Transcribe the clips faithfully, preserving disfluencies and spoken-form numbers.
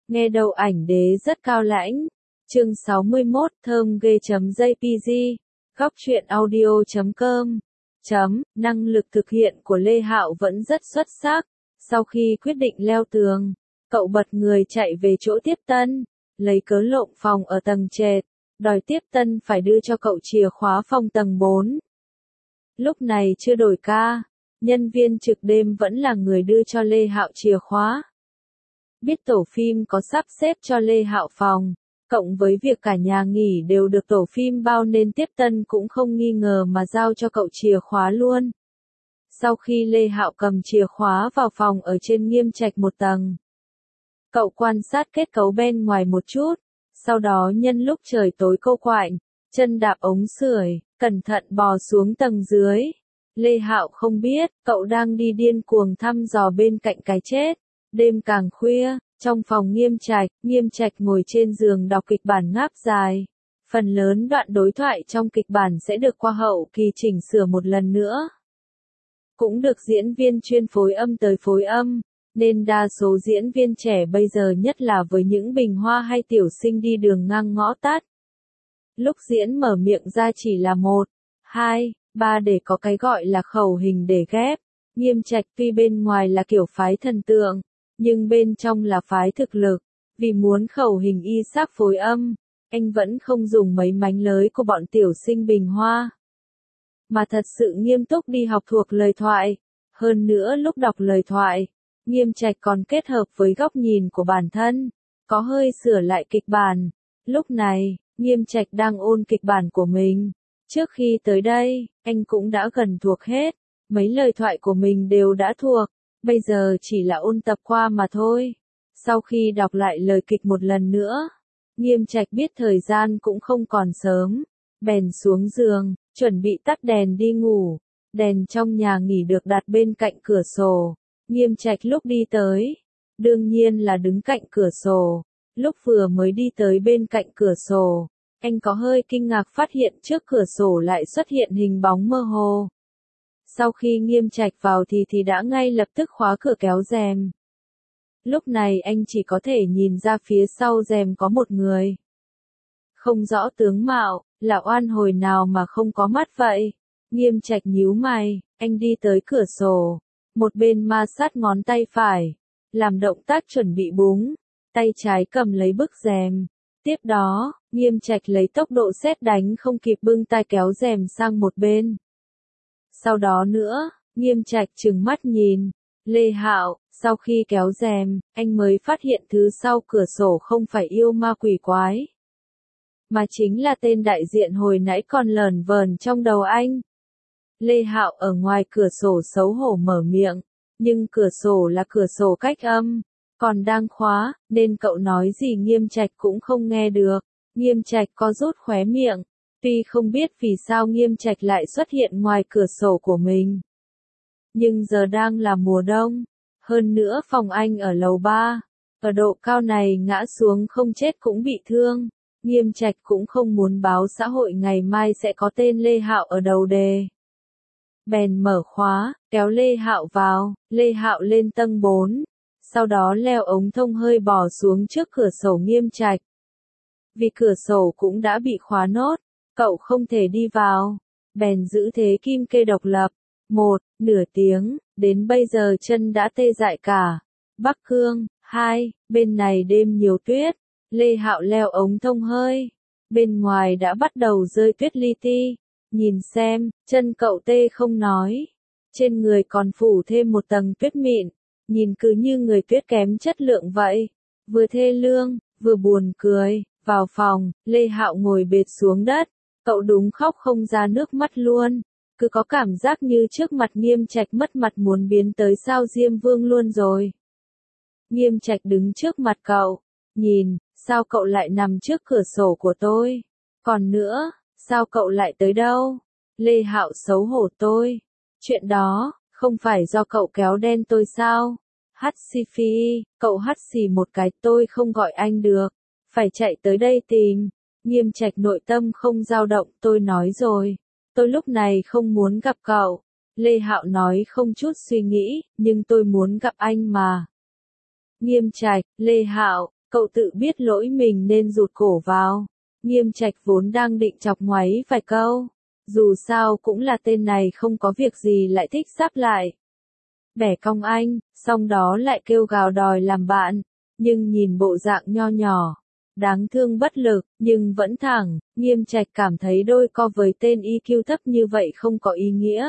Nghe đầu ảnh đế rất cao lãnh. Chương sáu mươi mốt thơm ghê.jpg, góc truyện audio.com. Chấm, năng lực thực hiện của Lê Hạo vẫn rất xuất sắc. Sau khi quyết định leo tường, cậu bật người chạy về chỗ Tiếp Tân, lấy cớ lộn phòng ở tầng trệt, đòi Tiếp Tân phải đưa cho cậu chìa khóa phòng tầng bốn. Lúc này chưa đổi ca, nhân viên trực đêm vẫn là người đưa cho Lê Hạo chìa khóa. Biết tổ phim có sắp xếp cho Lê Hạo phòng, cộng với việc cả nhà nghỉ đều được tổ phim bao nên Tiếp Tân cũng không nghi ngờ mà giao cho cậu chìa khóa luôn. Sau khi Lê Hạo cầm chìa khóa vào phòng ở trên Nghiêm Trạch một tầng, cậu quan sát kết cấu bên ngoài một chút, sau đó nhân lúc trời tối cô quạnh, chân đạp ống sưởi, cẩn thận bò xuống tầng dưới. Lê Hạo không biết, cậu đang đi điên cuồng thăm dò bên cạnh cái chết. Đêm càng khuya, trong phòng Nghiêm Trạch, Nghiêm Trạch ngồi trên giường đọc kịch bản ngáp dài. Phần lớn đoạn đối thoại trong kịch bản sẽ được qua hậu kỳ chỉnh sửa một lần nữa. Cũng được diễn viên chuyên phối âm tới phối âm, nên đa số diễn viên trẻ bây giờ nhất là với những bình hoa hay tiểu sinh đi đường ngang ngõ tắt. Lúc diễn mở miệng ra chỉ là một, hai, ba để có cái gọi là khẩu hình để ghép. Nghiêm Trạch tuy bên ngoài là kiểu phái thần tượng, nhưng bên trong là phái thực lực. Vì muốn khẩu hình y xác phối âm, anh vẫn không dùng mấy mánh lới của bọn tiểu sinh bình hoa, mà thật sự nghiêm túc đi học thuộc lời thoại. Hơn nữa lúc đọc lời thoại, Nghiêm Trạch còn kết hợp với góc nhìn của bản thân, có hơi sửa lại kịch bản. Lúc này, Nghiêm Trạch đang ôn kịch bản của mình. Trước khi tới đây, anh cũng đã gần thuộc hết, mấy lời thoại của mình đều đã thuộc, bây giờ chỉ là ôn tập qua mà thôi. Sau khi đọc lại lời kịch một lần nữa, Nghiêm Trạch biết thời gian cũng không còn sớm, bèn xuống giường, chuẩn bị tắt đèn đi ngủ. Đèn trong nhà nghỉ được đặt bên cạnh cửa sổ. Nghiêm Trạch lúc đi tới, đương nhiên là đứng cạnh cửa sổ. Lúc vừa mới đi tới bên cạnh cửa sổ, anh có hơi kinh ngạc phát hiện trước cửa sổ lại xuất hiện hình bóng mơ hồ. Sau khi Nghiêm Trạch vào thì thì đã ngay lập tức khóa cửa kéo rèm. Lúc này anh chỉ có thể nhìn ra phía sau rèm có một người. Không rõ tướng mạo, là oan hồi nào mà không có mắt vậy. Nghiêm Trạch nhíu mày, anh đi tới cửa sổ, một bên ma sát ngón tay phải, làm động tác chuẩn bị búng, tay trái cầm lấy bức rèm. Tiếp đó, Nghiêm Trạch lấy tốc độ sét đánh không kịp bưng tay kéo rèm sang một bên. Sau đó nữa, Nghiêm Trạch trừng mắt nhìn Lê Hạo. Sau khi kéo rèm, anh mới phát hiện thứ sau cửa sổ không phải yêu ma quỷ quái, mà chính là tên đại diện hồi nãy còn lờn vờn trong đầu anh. Lê Hạo ở ngoài cửa sổ xấu hổ mở miệng, nhưng cửa sổ là cửa sổ cách âm, còn đang khóa, nên cậu nói gì Nghiêm Trạch cũng không nghe được. Nghiêm Trạch có rút khóe miệng, tuy không biết vì sao Nghiêm Trạch lại xuất hiện ngoài cửa sổ của mình. Nhưng giờ đang là mùa đông, hơn nữa phòng anh ở lầu ba, ở độ cao này ngã xuống không chết cũng bị thương. Nghiêm Trạch cũng không muốn báo xã hội ngày mai sẽ có tên Lê Hạo ở đầu đề. Bèn mở khóa, kéo Lê Hạo vào. Lê Hạo lên tầng bốn, sau đó leo ống thông hơi bò xuống trước cửa sổ Nghiêm Trạch. Vì cửa sổ cũng đã bị khóa nốt, cậu không thể đi vào, bèn giữ thế kim kê độc lập. Một, nửa tiếng, đến bây giờ chân đã tê dại cả. Bắc Cương. Hai, bên này đêm nhiều tuyết. Lê Hạo leo ống thông hơi, bên ngoài đã bắt đầu rơi tuyết li ti. Nhìn xem, chân cậu tê không nói, trên người còn phủ thêm một tầng tuyết mịn, nhìn cứ như người tuyết kém chất lượng vậy. Vừa thê lương, vừa buồn cười. Vào phòng, Lê Hạo ngồi bệt xuống đất, cậu đúng khóc không ra nước mắt luôn, cứ có cảm giác như trước mặt Nghiêm Trạch mất mặt muốn biến tới sao Diêm Vương luôn rồi. Nghiêm Trạch đứng trước mặt cậu, nhìn, sao cậu lại nằm trước cửa sổ của tôi? Còn nữa, sao cậu lại tới đâu? Lê Hạo xấu hổ tôi. Chuyện đó, không phải do cậu kéo đen tôi sao? Hắt xì phi, cậu hắt xì một cái tôi không gọi anh được. Phải chạy tới đây tìm. Nghiêm Trạch nội tâm không dao động, tôi nói rồi. Tôi lúc này không muốn gặp cậu. Lê Hạo nói không chút suy nghĩ, nhưng tôi muốn gặp anh mà. Nghiêm Trạch, Lê Hạo, Cậu tự biết lỗi mình nên rụt cổ vào. Nghiêm Trạch vốn đang định chọc ngoáy vài câu. Dù sao cũng là tên này không có việc gì lại thích sáp lại. Bẻ cong anh, xong đó lại kêu gào đòi làm bạn. Nhưng nhìn bộ dạng nho nhỏ, đáng thương bất lực, nhưng vẫn thẳng, Nghiêm Trạch cảm thấy đôi co với tên i kiu thấp như vậy không có ý nghĩa.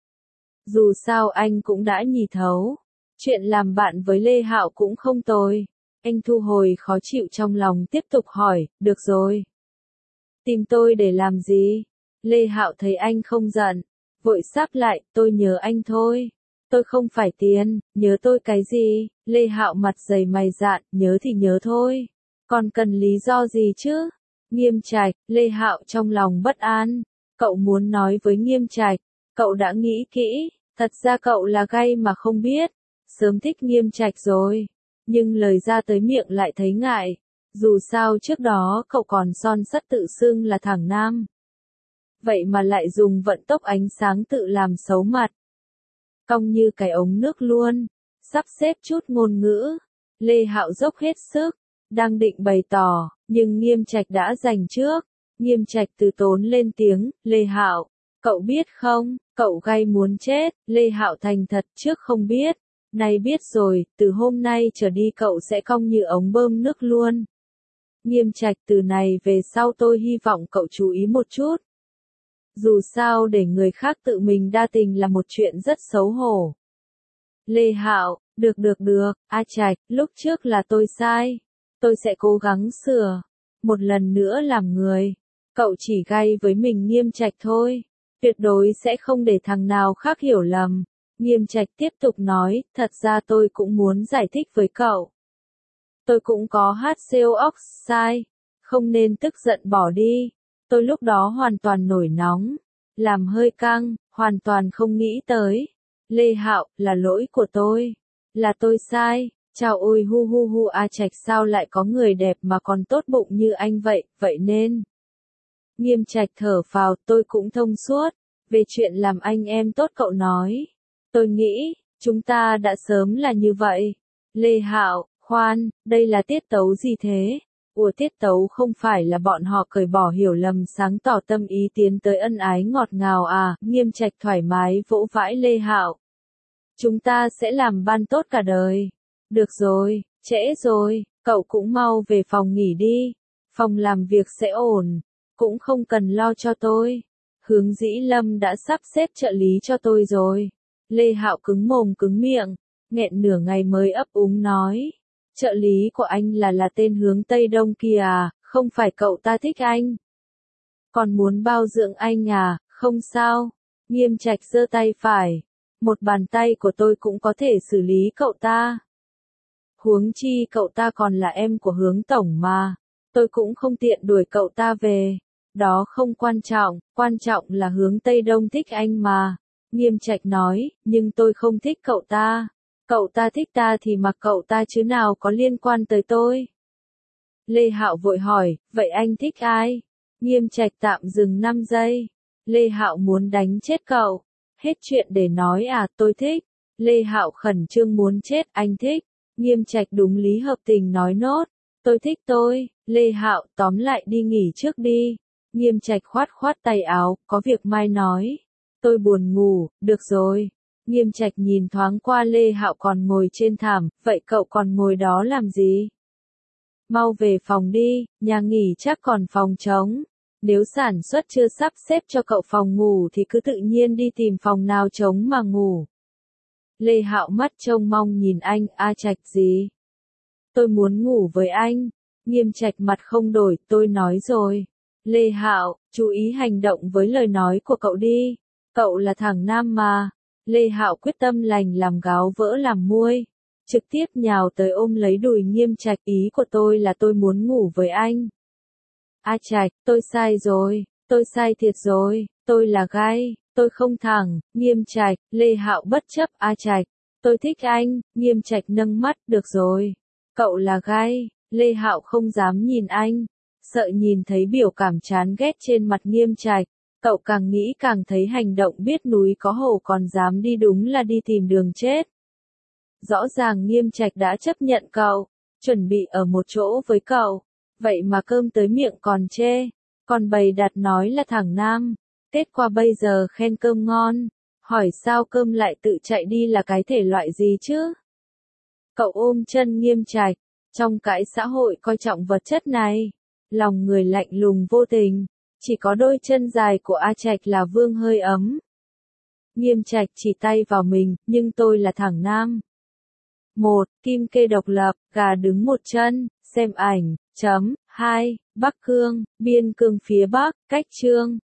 Dù sao anh cũng đã nhì thấu. Chuyện làm bạn với Lê Hạo cũng không tồi. Anh thu hồi khó chịu trong lòng tiếp tục hỏi, được rồi. Tìm tôi để làm gì? Lê Hạo thấy anh không giận, vội sáp lại, tôi nhớ anh thôi. Tôi không phải tiền, nhớ tôi cái gì? Lê Hạo mặt dày mày dạn, nhớ thì nhớ thôi. Còn cần lý do gì chứ? Nghiêm Trạch, Lê Hạo trong lòng bất an. Cậu muốn nói với Nghiêm Trạch, cậu đã nghĩ kỹ, thật ra cậu là gay mà không biết. Sớm thích Nghiêm Trạch rồi, nhưng lời ra tới miệng lại thấy ngại. Dù sao trước đó cậu còn son sắt tự xưng là thằng nam. Vậy mà lại dùng vận tốc ánh sáng tự làm xấu mặt. Cong như cái ống nước luôn. Sắp xếp chút ngôn ngữ. Lê Hạo dốc hết sức. Đang định bày tỏ, nhưng Nghiêm Trạch đã giành trước. Nghiêm Trạch từ tốn lên tiếng, Lê Hạo, cậu biết không, cậu gay muốn chết. Lê Hạo thành thật trước không biết. Nay biết rồi, từ hôm nay trở đi cậu sẽ cong như ống bơm nước luôn. Nghiêm Trạch, từ này về sau tôi hy vọng cậu chú ý một chút. Dù sao để người khác tự mình đa tình là một chuyện rất xấu hổ. Lê Hạo, được được được, A Trạch, lúc trước là tôi sai. Tôi sẽ cố gắng sửa. Một lần nữa làm người. Cậu chỉ gay với mình Nghiêm Trạch thôi. Tuyệt đối sẽ không để thằng nào khác hiểu lầm. Nghiêm Trạch tiếp tục nói, thật ra tôi cũng muốn giải thích với cậu. Tôi cũng có hát xê o oxide. Không nên tức giận bỏ đi. Tôi lúc đó hoàn toàn nổi nóng. Làm hơi căng, hoàn toàn không nghĩ tới. Lê Hạo, là lỗi của tôi. Là tôi sai. Chào ôi hu hu hu A Trạch sao lại có người đẹp mà còn tốt bụng như anh vậy, vậy nên. Nghiêm Trạch thở phào, tôi cũng thông suốt. Về chuyện làm anh em tốt cậu nói. Tôi nghĩ, chúng ta đã sớm là như vậy. Lê Hạo, khoan, đây là tiết tấu gì thế? Ủa tiết tấu không phải là bọn họ cởi bỏ hiểu lầm sáng tỏ tâm ý tiến tới ân ái ngọt ngào à? Nghiêm Trạch thoải mái vỗ vãi Lê Hạo. Chúng ta sẽ làm ban tốt cả đời. Được rồi, trễ rồi, cậu cũng mau về phòng nghỉ đi. Phòng làm việc sẽ ổn, cũng không cần lo cho tôi. Hướng Dĩ Lâm đã sắp xếp trợ lý cho tôi rồi. Lê Hạo cứng mồm cứng miệng, nghẹn nửa ngày mới ấp úng nói. Trợ lý của anh là là tên Hướng Tây Đông kia à, không phải cậu ta thích anh. Còn muốn bao dưỡng anh à, không sao. Nghiêm Trạch giơ tay phải. Một bàn tay của tôi cũng có thể xử lý cậu ta. Huống chi cậu ta còn là em của Hướng Tổng mà. Tôi cũng không tiện đuổi cậu ta về. Đó không quan trọng, quan trọng là Hướng Tây Đông thích anh mà. Nghiêm Trạch nói, nhưng tôi không thích cậu ta. Cậu ta thích ta thì mặc cậu ta chứ nào có liên quan tới tôi. Lê Hạo vội hỏi, vậy anh thích ai? Nghiêm Trạch tạm dừng năm giây. Lê Hạo muốn đánh chết cậu. Hết chuyện để nói à, tôi thích. Lê Hạo khẩn trương muốn chết, anh thích. Nghiêm Trạch đúng lý hợp tình nói nốt. Tôi thích tôi. Lê Hạo, tóm lại đi nghỉ trước đi. Nghiêm Trạch khoát khoát tay áo, có việc mai nói. Tôi buồn ngủ, được rồi. Nghiêm Trạch nhìn thoáng qua Lê Hạo còn ngồi trên thảm, vậy cậu còn ngồi đó làm gì? Mau về phòng đi, nhà nghỉ chắc còn phòng trống. Nếu sản xuất chưa sắp xếp cho cậu phòng ngủ thì cứ tự nhiên đi tìm phòng nào trống mà ngủ. Lê Hạo mắt trông mong nhìn anh, A Trạch gì? Tôi muốn ngủ với anh. Nghiêm Trạch mặt không đổi, tôi nói rồi. Lê Hạo, chú ý hành động với lời nói của cậu đi. Cậu là thằng nam mà. Lê Hạo quyết tâm lành làm gáo vỡ làm muôi. Trực tiếp nhào tới ôm lấy đùi Nghiêm Trạch, ý của tôi là tôi muốn ngủ với anh. A Trạch, tôi sai rồi, tôi sai thiệt rồi, tôi là gay, tôi không thẳng. Nghiêm Trạch, Lê Hạo bất chấp. A Trạch, tôi thích anh. Nghiêm Trạch nâng mắt, được rồi. Cậu là gay. Lê Hạo không dám nhìn anh, sợ nhìn thấy biểu cảm chán ghét trên mặt Nghiêm Trạch. Cậu càng nghĩ càng thấy hành động biết núi có hổ còn dám đi đúng là đi tìm đường chết. Rõ ràng Nghiêm Trạch đã chấp nhận cậu, chuẩn bị ở một chỗ với cậu. Vậy mà cơm tới miệng còn chê. Còn bày đặt nói là thằng Nam. Kết quả bây giờ khen cơm ngon. Hỏi sao cơm lại tự chạy đi là cái thể loại gì chứ? Cậu ôm chân Nghiêm Trạch. Trong cái xã hội coi trọng vật chất này, lòng người lạnh lùng vô tình, chỉ có đôi chân dài của A Trạch là vương hơi ấm. Nghiêm Trạch chỉ tay vào mình, nhưng tôi là thằng Nam. Một, Kim kê độc lập, gà đứng một chân, xem ảnh. Chấm. Hai, Bắc Cương, biên cương phía Bắc, cách Chương.